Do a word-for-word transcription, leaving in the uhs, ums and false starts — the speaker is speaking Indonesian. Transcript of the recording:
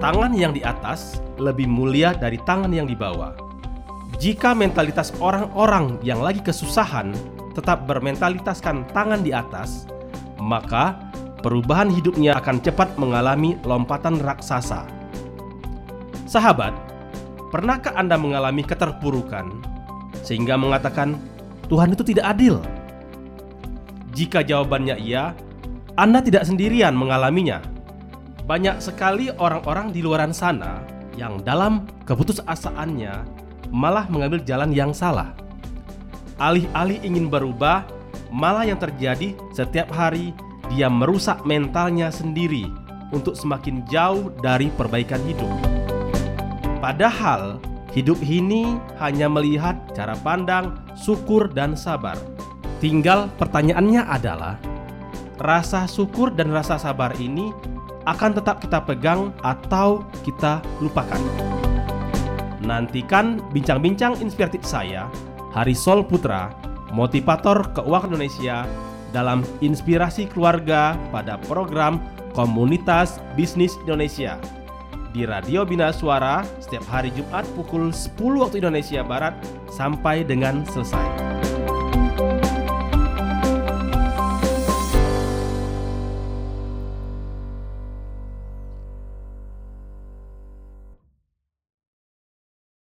tangan yang di atas lebih mulia dari tangan yang di bawah. Jika mentalitas orang-orang yang lagi kesusahan tetap bermentalitaskan tangan di atas, maka perubahan hidupnya akan cepat mengalami lompatan raksasa. Sahabat, pernahkah Anda mengalami keterpurukan sehingga mengatakan Tuhan itu tidak adil? Jika jawabannya iya, Anda tidak sendirian mengalaminya. Banyak sekali orang-orang di luaran sana yang dalam keputusasaannya malah mengambil jalan yang salah. Alih-alih ingin berubah, malah yang terjadi setiap hari dia merusak mentalnya sendiri untuk semakin jauh dari perbaikan hidup. Padahal hidup ini hanya melihat cara pandang, syukur dan sabar. Tinggal pertanyaannya adalah, rasa syukur dan rasa sabar ini akan tetap kita pegang atau kita lupakan? Nantikan bincang-bincang inspiratif saya, Harisol Putra, motivator keuangan Indonesia, dalam Inspirasi Keluarga pada program Komunitas Bisnis Indonesia di Radio Bina Suara setiap hari Jumat pukul sepuluh waktu Indonesia Barat sampai dengan selesai.